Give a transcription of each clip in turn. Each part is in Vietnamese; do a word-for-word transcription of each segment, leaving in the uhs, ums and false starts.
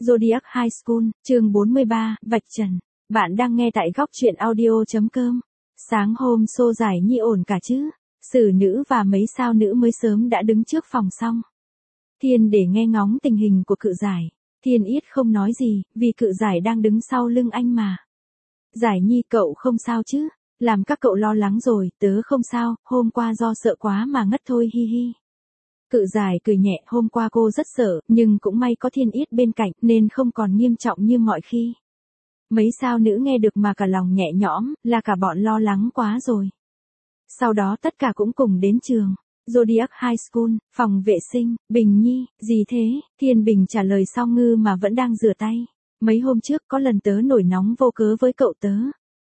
Zodiac High School, chương bốn mươi ba, Vạch Trần. Bạn đang nghe tại góc truyện audio.com. Sáng hôm xô giải nhi ổn cả chứ? Sử nữ và mấy sao nữ mới sớm đã đứng trước phòng xong. Thiên để nghe ngóng tình hình của cự giải. Thiên ít không nói gì, vì cự giải đang đứng sau lưng anh mà. Giải nhi cậu không sao chứ? Làm các cậu lo lắng rồi, tớ không sao, hôm qua do sợ quá mà ngất thôi hi hi. Cự giải cười nhẹ, hôm qua cô rất sợ, nhưng cũng may có Thiên Yết bên cạnh nên không còn nghiêm trọng như mọi khi. Mấy sao nữ nghe được mà cả lòng nhẹ nhõm, là cả bọn lo lắng quá rồi. Sau đó tất cả cũng cùng đến trường. Zodiac High School, phòng vệ sinh. Bình Nhi, gì thế? Thiên Bình trả lời Song Ngư mà vẫn đang rửa tay. Mấy hôm trước có lần tớ nổi nóng vô cớ với cậu tớ.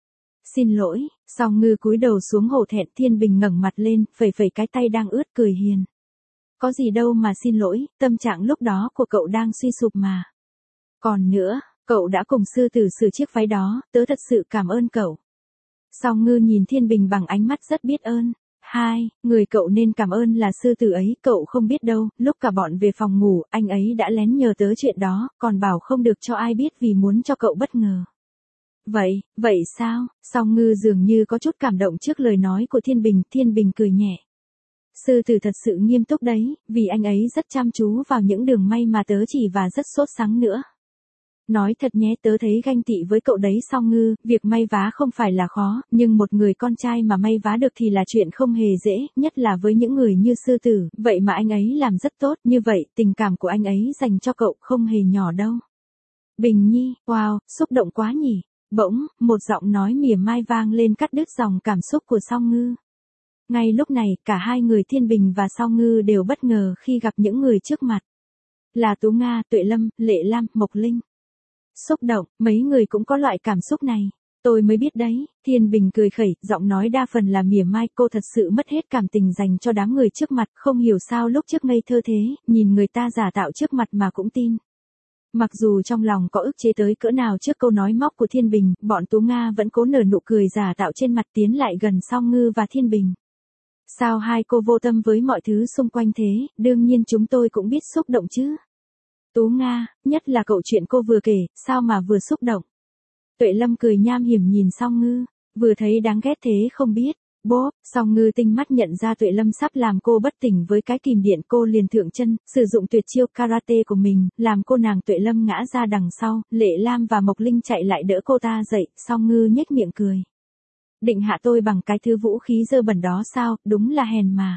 Xin lỗi. Song Ngư cúi đầu xuống hổ thẹn. Thiên Bình ngẩng mặt lên, phẩy phẩy cái tay đang ướt cười hiền. Có gì đâu mà xin lỗi, tâm trạng lúc đó của cậu đang suy sụp mà. Còn nữa, cậu đã cùng sư tử sửa chiếc váy đó, tớ thật sự cảm ơn cậu. Song Ngư nhìn Thiên Bình bằng ánh mắt rất biết ơn. Hai, người cậu nên cảm ơn là sư tử ấy, cậu không biết đâu, lúc cả bọn về phòng ngủ, anh ấy đã lén nhờ tớ chuyện đó, còn bảo không được cho ai biết vì muốn cho cậu bất ngờ. Vậy, vậy sao? Song Ngư dường như có chút cảm động trước lời nói của Thiên Bình, Thiên Bình cười nhẹ. Sư tử thật sự nghiêm túc đấy, vì anh ấy rất chăm chú vào những đường may mà tớ chỉ và rất sốt sắng nữa. Nói thật nhé, tớ thấy ganh tị với cậu đấy. Song Ngư, việc may vá không phải là khó, nhưng một người con trai mà may vá được thì là chuyện không hề dễ, nhất là với những người như sư tử, vậy mà anh ấy làm rất tốt, như vậy, tình cảm của anh ấy dành cho cậu không hề nhỏ đâu. Bình Nhi, wow, xúc động quá nhỉ. Bỗng, một giọng nói mỉa mai vang lên cắt đứt dòng cảm xúc của Song Ngư. Ngay lúc này, cả hai người Thiên Bình và Song Ngư đều bất ngờ khi gặp những người trước mặt. Là Tú Nga, Tuệ Lâm, Lệ Lam, Mộc Linh. Xúc động, mấy người cũng có loại cảm xúc này. Tôi mới biết đấy, Thiên Bình cười khẩy, giọng nói đa phần là mỉa mai, cô thật sự mất hết cảm tình dành cho đám người trước mặt, không hiểu sao lúc trước ngây thơ thế, nhìn người ta giả tạo trước mặt mà cũng tin. Mặc dù trong lòng có ức chế tới cỡ nào trước câu nói móc của Thiên Bình, bọn Tú Nga vẫn cố nở nụ cười giả tạo trên mặt tiến lại gần Song Ngư và Thiên Bình. Sao hai cô vô tâm với mọi thứ xung quanh thế, đương nhiên chúng tôi cũng biết xúc động chứ. Tú Nga, nhất là cậu chuyện cô vừa kể, sao mà vừa xúc động. Tuệ Lâm cười nham hiểm nhìn Song Ngư, vừa thấy đáng ghét thế không biết. Bốp, Song Ngư tinh mắt nhận ra Tuệ Lâm sắp làm cô bất tỉnh với cái kìm điện, cô liền thượng chân, sử dụng tuyệt chiêu karate của mình, làm cô nàng Tuệ Lâm ngã ra đằng sau, Lệ Lam và Mộc Linh chạy lại đỡ cô ta dậy, Song Ngư nhếch miệng cười. Định hạ tôi bằng cái thứ vũ khí dơ bẩn đó sao, đúng là hèn mà.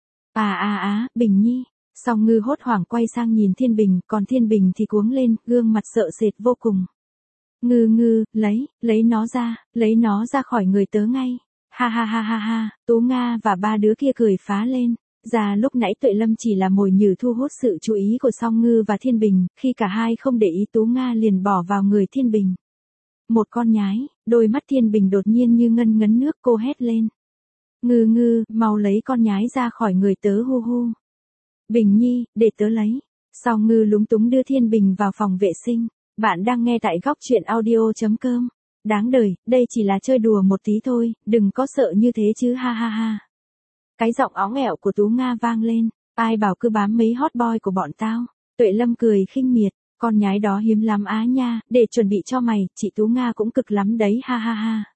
À à á, Bình Nhi. Song Ngư hốt hoảng quay sang nhìn Thiên Bình, còn Thiên Bình thì cuống lên, gương mặt sợ sệt vô cùng. Ngư ngư, lấy, lấy nó ra, lấy nó ra khỏi người tớ ngay. Ha ha ha ha ha, Tú Nga và ba đứa kia cười phá lên. Ra lúc nãy Tuệ Lâm chỉ là mồi nhử thu hút sự chú ý của Song Ngư và Thiên Bình, khi cả hai không để ý Tú Nga liền bỏ vào người Thiên Bình. Một con nhái, đôi mắt Thiên Bình đột nhiên như ngân ngấn nước, cô hét lên. Ngư ngư, mau lấy con nhái ra khỏi người tớ hu hu. Bình Nhi, để tớ lấy. Song Ngư lúng túng đưa Thiên Bình vào phòng vệ sinh. Bạn đang nghe tại góc truyện audio.com. Đáng đời, đây chỉ là chơi đùa một tí thôi, đừng có sợ như thế chứ ha ha ha. Cái giọng óng ẻo của Tú Nga vang lên, ai bảo cứ bám mấy hot boy của bọn tao. Tuệ Lâm cười khinh miệt, con nhái đó hiếm lắm á nha, để chuẩn bị cho mày, chị Tú Nga cũng cực lắm đấy ha ha ha.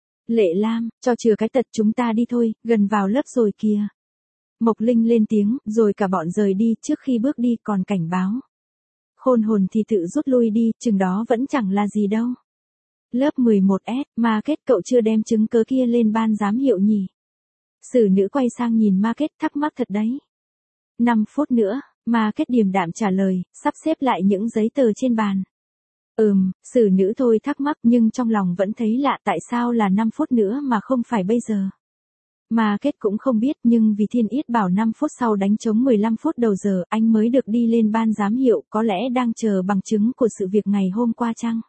Lệ Lam, cho chừa cái tật chúng ta đi thôi, gần vào lớp rồi kìa. Mộc Linh lên tiếng, rồi cả bọn rời đi, trước khi bước đi còn cảnh báo. Khôn hồn thì tự rút lui đi, chừng đó vẫn chẳng là gì đâu. Lớp mười một S, Ma Kết, cậu chưa đem chứng cớ kia lên ban giám hiệu nhỉ? Sử nữ quay sang nhìn Ma Kết, thắc mắc thật đấy. năm phút nữa, Ma Kết điềm đạm trả lời, sắp xếp lại những giấy tờ trên bàn. Ừm, sử nữ thôi thắc mắc nhưng trong lòng vẫn thấy lạ, tại sao là năm phút nữa mà không phải bây giờ. Ma Kết cũng không biết, nhưng vì Thiên Yết bảo năm phút sau đánh trống mười lăm phút đầu giờ anh mới được đi lên ban giám hiệu, có lẽ đang chờ bằng chứng của sự việc ngày hôm qua chăng?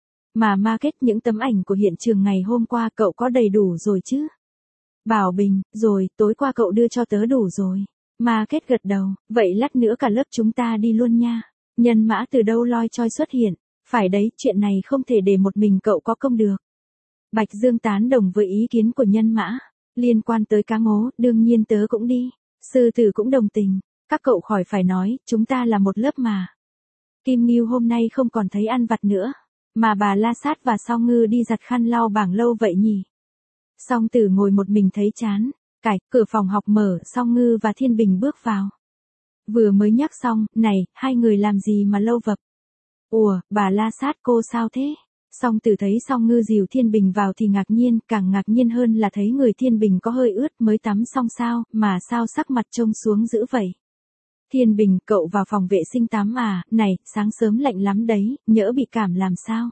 Mà Ma Kết, những tấm ảnh của hiện trường ngày hôm qua cậu có đầy đủ rồi chứ? Bảo Bình, rồi, tối qua cậu đưa cho tớ đủ rồi. Ma Kết gật đầu, vậy lát nữa cả lớp chúng ta đi luôn nha. Nhân mã từ đâu loi choi xuất hiện, phải đấy, chuyện này không thể để một mình cậu có công được. Bạch Dương tán đồng với ý kiến của Nhân mã. Liên quan tới cá ngố, đương nhiên tớ cũng đi. Sư tử cũng đồng tình, các cậu khỏi phải nói, chúng ta là một lớp mà. Kim Ngưu hôm nay không còn thấy ăn vặt nữa. Mà bà La Sát và Song Ngư đi giặt khăn lau bảng lâu vậy nhỉ? Song Tử ngồi một mình thấy chán. Cải, cửa phòng học mở, Song Ngư và Thiên Bình bước vào. Vừa mới nhắc xong, này, hai người làm gì mà lâu vập? Ủa, bà La Sát cô sao thế? Song Tử thấy Song Ngư dìu Thiên Bình vào thì ngạc nhiên, càng ngạc nhiên hơn là thấy người Thiên Bình có hơi ướt mới tắm xong sao, mà sao sắc mặt trông xuống dữ vậy? Thiên Bình, cậu vào phòng vệ sinh tắm à, này, sáng sớm lạnh lắm đấy, nhỡ bị cảm làm sao?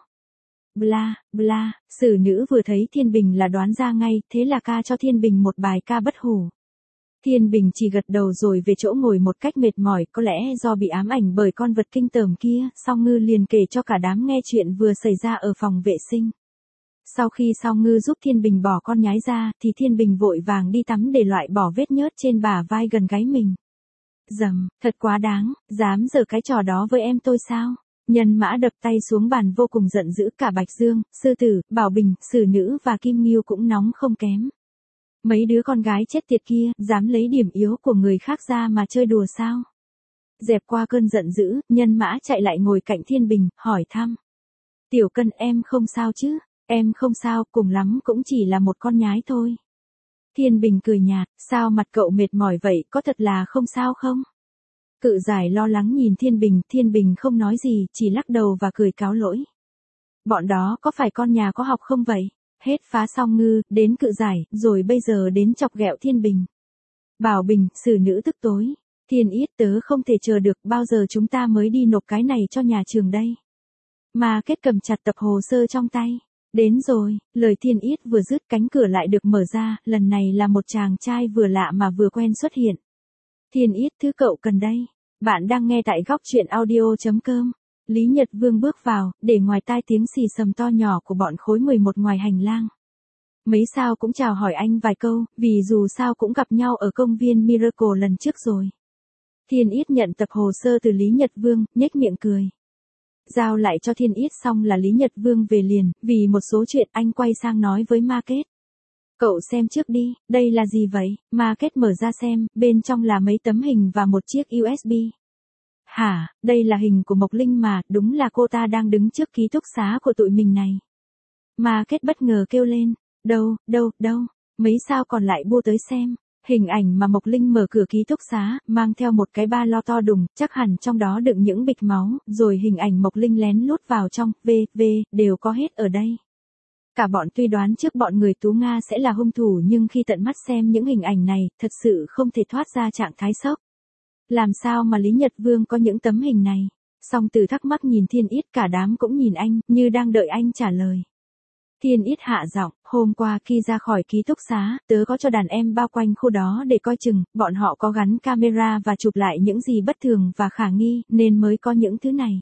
Bla, bla, xử nữ vừa thấy Thiên Bình là đoán ra ngay, thế là ca cho Thiên Bình một bài ca bất hủ. Thiên Bình chỉ gật đầu rồi về chỗ ngồi một cách mệt mỏi, có lẽ do bị ám ảnh bởi con vật kinh tởm kia, Song Ngư liền kể cho cả đám nghe chuyện vừa xảy ra ở phòng vệ sinh. Sau khi Song Ngư giúp Thiên Bình bỏ con nhái ra, thì Thiên Bình vội vàng đi tắm để loại bỏ vết nhớt trên bả vai gần gáy mình. Dầm, thật quá đáng, dám giở cái trò đó với em tôi sao? Nhân Mã đập tay xuống bàn vô cùng giận dữ, cả Bạch Dương, Sư Tử, Bảo Bình, Sử Nữ và Kim Ngưu cũng nóng không kém. Mấy đứa con gái chết tiệt kia, dám lấy điểm yếu của người khác ra mà chơi đùa sao? Dẹp qua cơn giận dữ, Nhân Mã chạy lại ngồi cạnh Thiên Bình, hỏi thăm. Tiểu Cân em không sao chứ? Em không sao, cùng lắm cũng chỉ là một con nhái thôi. Thiên Bình cười nhạt, sao mặt cậu mệt mỏi vậy, có thật là không sao không? Cự Giải lo lắng nhìn Thiên Bình, Thiên Bình không nói gì, chỉ lắc đầu và cười cáo lỗi. Bọn đó có phải con nhà có học không vậy? Hết phá Song Ngư, đến Cự Giải, rồi bây giờ đến chọc ghẹo Thiên Bình. Bảo Bình, Sử Nữ tức tối. Thiên Yết tớ không thể chờ được, bao giờ chúng ta mới đi nộp cái này cho nhà trường đây? Mà Kết cầm chặt tập hồ sơ trong tay. Đến rồi, lời Thiên Yết vừa dứt cánh cửa lại được mở ra, lần này là một chàng trai vừa lạ mà vừa quen xuất hiện. Thiên Yết thứ cậu cần đây. Bạn đang nghe tại góc truyện audio.com. Lý Nhật Vương bước vào, để ngoài tai tiếng xì xầm to nhỏ của bọn khối mười một ngoài hành lang. Mấy sao cũng chào hỏi anh vài câu, vì dù sao cũng gặp nhau ở công viên Miracle lần trước rồi. Thiên Yết nhận tập hồ sơ từ Lý Nhật Vương, nhếch miệng cười. Giao lại cho Thiên Yết xong là Lý Nhật Vương về liền, vì một số chuyện anh quay sang nói với Ma Kết. Cậu xem trước đi, đây là gì vậy? Ma Kết mở ra xem, bên trong là mấy tấm hình và một chiếc u ét bê. Hả, đây là hình của Mộc Linh mà, đúng là cô ta đang đứng trước ký túc xá của tụi mình này. Ma Kết bất ngờ kêu lên, đâu, đâu, đâu, mấy sao còn lại bu tới xem. Hình ảnh mà Mộc Linh mở cửa ký túc xá, mang theo một cái ba lo to đùng, chắc hẳn trong đó đựng những bịch máu, rồi hình ảnh Mộc Linh lén lút vào trong, v, v, đều có hết ở đây. Cả bọn tuy đoán trước bọn người Tú Nga sẽ là hung thủ nhưng khi tận mắt xem những hình ảnh này, thật sự không thể thoát ra trạng thái sốc. Làm sao mà Lý Nhật Vương có những tấm hình này? Song Tử thắc mắc nhìn Thiên Yết, cả đám cũng nhìn anh, như đang đợi anh trả lời. Thiên Yết hạ giọng, hôm qua khi ra khỏi ký túc xá, tớ có cho đàn em bao quanh khu đó để coi chừng, bọn họ có gắn camera và chụp lại những gì bất thường và khả nghi, nên mới có những thứ này.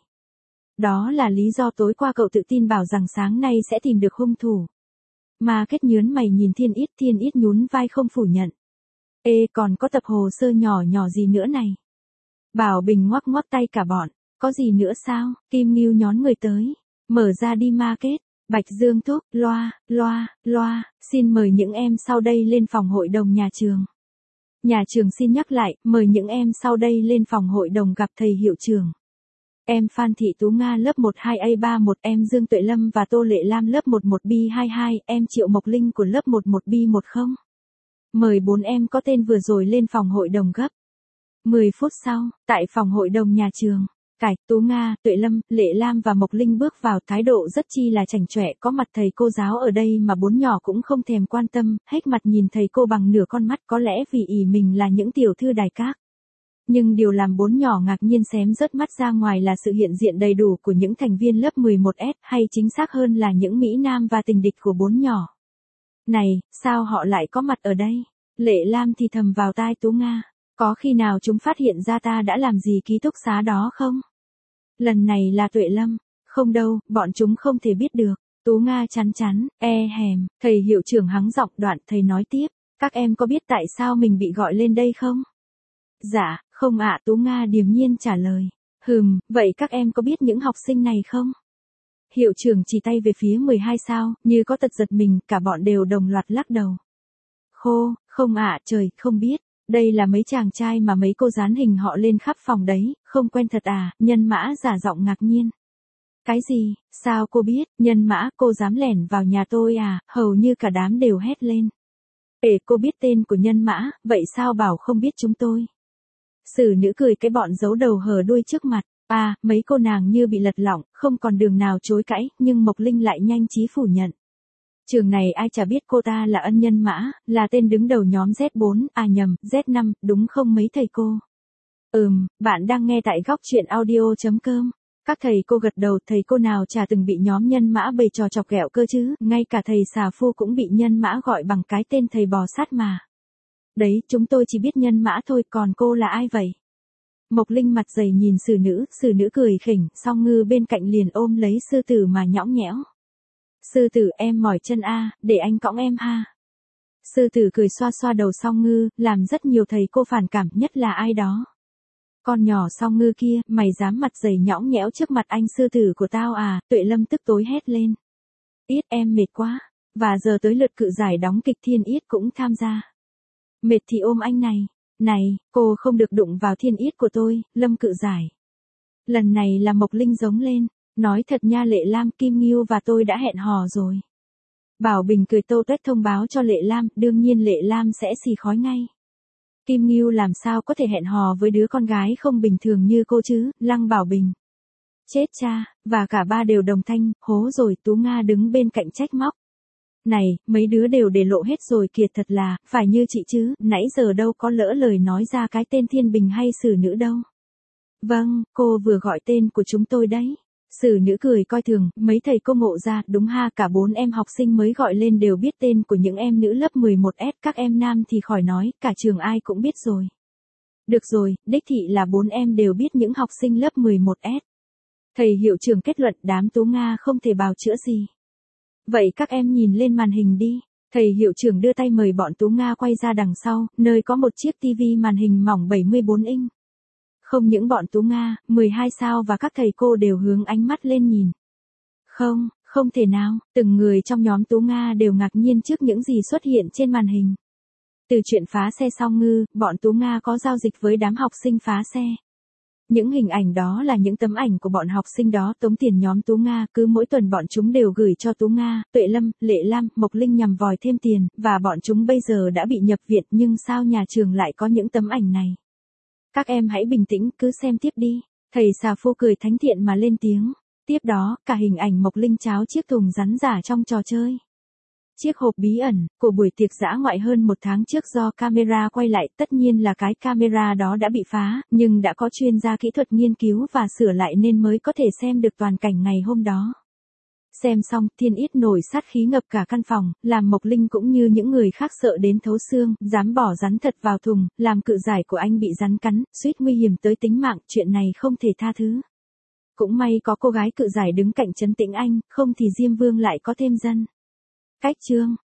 Đó là lý do tối qua cậu tự tin bảo rằng sáng nay sẽ tìm được hung thủ. Ma Kết nhớn mày nhìn Thiên Yết, Thiên Yết nhún vai không phủ nhận. Ê, còn có tập hồ sơ nhỏ nhỏ gì nữa này? Bảo Bình ngoắc ngoắc tay cả bọn, có gì nữa sao? Kim Ngưu nhón người tới, mở ra đi Ma Kết. Bạch Dương thúc, loa, loa, loa, xin mời những em sau đây lên phòng hội đồng nhà trường. Nhà trường xin nhắc lại, mời những em sau đây lên phòng hội đồng gặp thầy hiệu trưởng. Em Phan Thị Tú Nga lớp một hai A ba một, em Dương Tuệ Lâm và Tô Lệ Lam lớp một một B hai hai, em Triệu Mộc Linh của lớp một một B một không. Mời bốn em có tên vừa rồi lên phòng hội đồng gấp. mười phút sau, tại phòng hội đồng nhà trường. Cải, Tú Nga, Tuệ Lâm, Lệ Lam và Mộc Linh bước vào, thái độ rất chi là chảnh chọe, có mặt thầy cô giáo ở đây mà bốn nhỏ cũng không thèm quan tâm, hết mặt nhìn thầy cô bằng nửa con mắt, có lẽ vì ỷ mình là những tiểu thư đài các. Nhưng điều làm bốn nhỏ ngạc nhiên xém rớt mắt ra ngoài là sự hiện diện đầy đủ của những thành viên lớp mười một S, hay chính xác hơn là những mỹ nam và tình địch của bốn nhỏ. Này, sao họ lại có mặt ở đây? Lệ Lam thì thầm vào tai Tú Nga, có khi nào chúng phát hiện ra ta đã làm gì ký túc xá đó không? Lần này là Tuệ Lâm, không đâu, bọn chúng không thể biết được. Tú Nga chắn chắn, e hèm, thầy hiệu trưởng hắng giọng, đoạn thầy nói tiếp, các em có biết tại sao mình bị gọi lên đây không? Dạ, không ạ, Tú Nga điềm nhiên trả lời. Hừm, vậy các em có biết những học sinh này không? Hiệu trưởng chỉ tay về phía mười hai sao, như có tật giật mình, cả bọn đều đồng loạt lắc đầu. Khô, không ạ, trời, không biết. Đây là mấy chàng trai mà mấy cô dán hình họ lên khắp phòng đấy, không quen thật à, Nhân Mã giả giọng ngạc nhiên. Cái gì, sao cô biết, Nhân Mã, cô dám lẻn vào nhà tôi à, hầu như cả đám đều hét lên. Ê, cô biết tên của Nhân Mã, vậy sao bảo không biết chúng tôi? Sử nữ cười cái bọn giấu đầu hở đuôi trước mặt, à, mấy cô nàng như bị lật lọng, không còn đường nào chối cãi, nhưng Mộc Linh lại nhanh trí phủ nhận. Trường này ai chả biết cô ta là Ân Nhân Mã, là tên đứng đầu nhóm Z bốn, à nhầm, Z năm, đúng không mấy thầy cô? Ừm, bạn đang nghe tại góc truyện audio.com. Các thầy cô gật đầu, thầy cô nào chả từng bị nhóm Nhân Mã bày trò chọc ghẹo cơ chứ, ngay cả thầy xà phu cũng bị Nhân Mã gọi bằng cái tên thầy bò sát mà. Đấy, chúng tôi chỉ biết Nhân Mã thôi, còn cô là ai vậy? Mộc Linh mặt dày nhìn Sử nữ, Sử nữ cười khỉnh, Song Ngư bên cạnh liền ôm lấy Sư tử mà nhõng nhẽo. Sư tử, em mỏi chân a, để anh cõng em ha. Sư tử cười xoa xoa đầu Song Ngư, làm rất nhiều thầy cô phản cảm, nhất là ai đó. Con nhỏ Song Ngư kia, mày dám mặt dày nhõng nhẽo trước mặt anh sư tử của tao à, Tuệ Lâm tức tối hét lên. Ít em mệt quá, và giờ tới lượt cự giải đóng kịch Thiên Yết cũng tham gia. Mệt thì ôm anh này, này, cô không được đụng vào Thiên Yết của tôi, Lâm cự giải. Lần này là Mộc Linh giống lên, nói thật nha Lệ Lam, Kim Ngưu và tôi đã hẹn hò rồi. Bảo Bình cười tô tuét thông báo cho Lệ Lam, đương nhiên Lệ Lam sẽ xì khói ngay. Kim Ngưu làm sao có thể hẹn hò với đứa con gái không bình thường như cô chứ, Lăng Bảo Bình. Chết cha, và cả ba đều đồng thanh, hố rồi, Tú Nga đứng bên cạnh trách móc. Này, mấy đứa đều để lộ hết rồi kìa, thật là, phải như chị chứ, nãy giờ đâu có lỡ lời nói ra cái tên Thiên Bình hay Sử nữ đâu. Vâng, cô vừa gọi tên của chúng tôi đấy. Sử nữ cười coi thường, mấy thầy cô ngộ ra, đúng ha, cả bốn em học sinh mới gọi lên đều biết tên của những em nữ lớp mười một S, các em nam thì khỏi nói, cả trường ai cũng biết rồi. Được rồi, đích thị là bốn em đều biết những học sinh lớp mười một S. Thầy hiệu trưởng kết luận đám Tú Nga không thể bào chữa gì. Vậy các em nhìn lên màn hình đi. Thầy hiệu trưởng đưa tay mời bọn Tú Nga quay ra đằng sau, nơi có một chiếc tivi màn hình mỏng bảy mươi bốn inch. Không những bọn Tú Nga, mười hai sao và các thầy cô đều hướng ánh mắt lên nhìn. Không, không thể nào, từng người trong nhóm Tú Nga đều ngạc nhiên trước những gì xuất hiện trên màn hình. Từ chuyện phá xe Song Ngư, bọn Tú Nga có giao dịch với đám học sinh phá xe. Những hình ảnh đó là những tấm ảnh của bọn học sinh đó tống tiền nhóm Tú Nga, cứ mỗi tuần bọn chúng đều gửi cho Tú Nga, Tuệ Lâm, Lệ Lam, Mộc Linh nhằm vòi thêm tiền, và bọn chúng bây giờ đã bị nhập viện, nhưng sao nhà trường lại có những tấm ảnh này? Các em hãy bình tĩnh, cứ xem tiếp đi. Thầy xà phô cười thánh thiện mà lên tiếng. Tiếp đó, cả hình ảnh Mộc Linh cháo chiếc thùng rắn giả trong trò chơi. Chiếc hộp bí ẩn, của buổi tiệc dã ngoại hơn một tháng trước do camera quay lại, tất nhiên là cái camera đó đã bị phá, nhưng đã có chuyên gia kỹ thuật nghiên cứu và sửa lại nên mới có thể xem được toàn cảnh ngày hôm đó. Xem xong, Thiên Yết nổi sát khí ngập cả căn phòng, làm Mộc Linh cũng như những người khác sợ đến thấu xương, dám bỏ rắn thật vào thùng, làm cự giải của anh bị rắn cắn, suýt nguy hiểm tới tính mạng, chuyện này không thể tha thứ. Cũng may có cô gái cự giải đứng cạnh trấn tĩnh anh, không thì Diêm Vương lại có thêm dân. Cách chương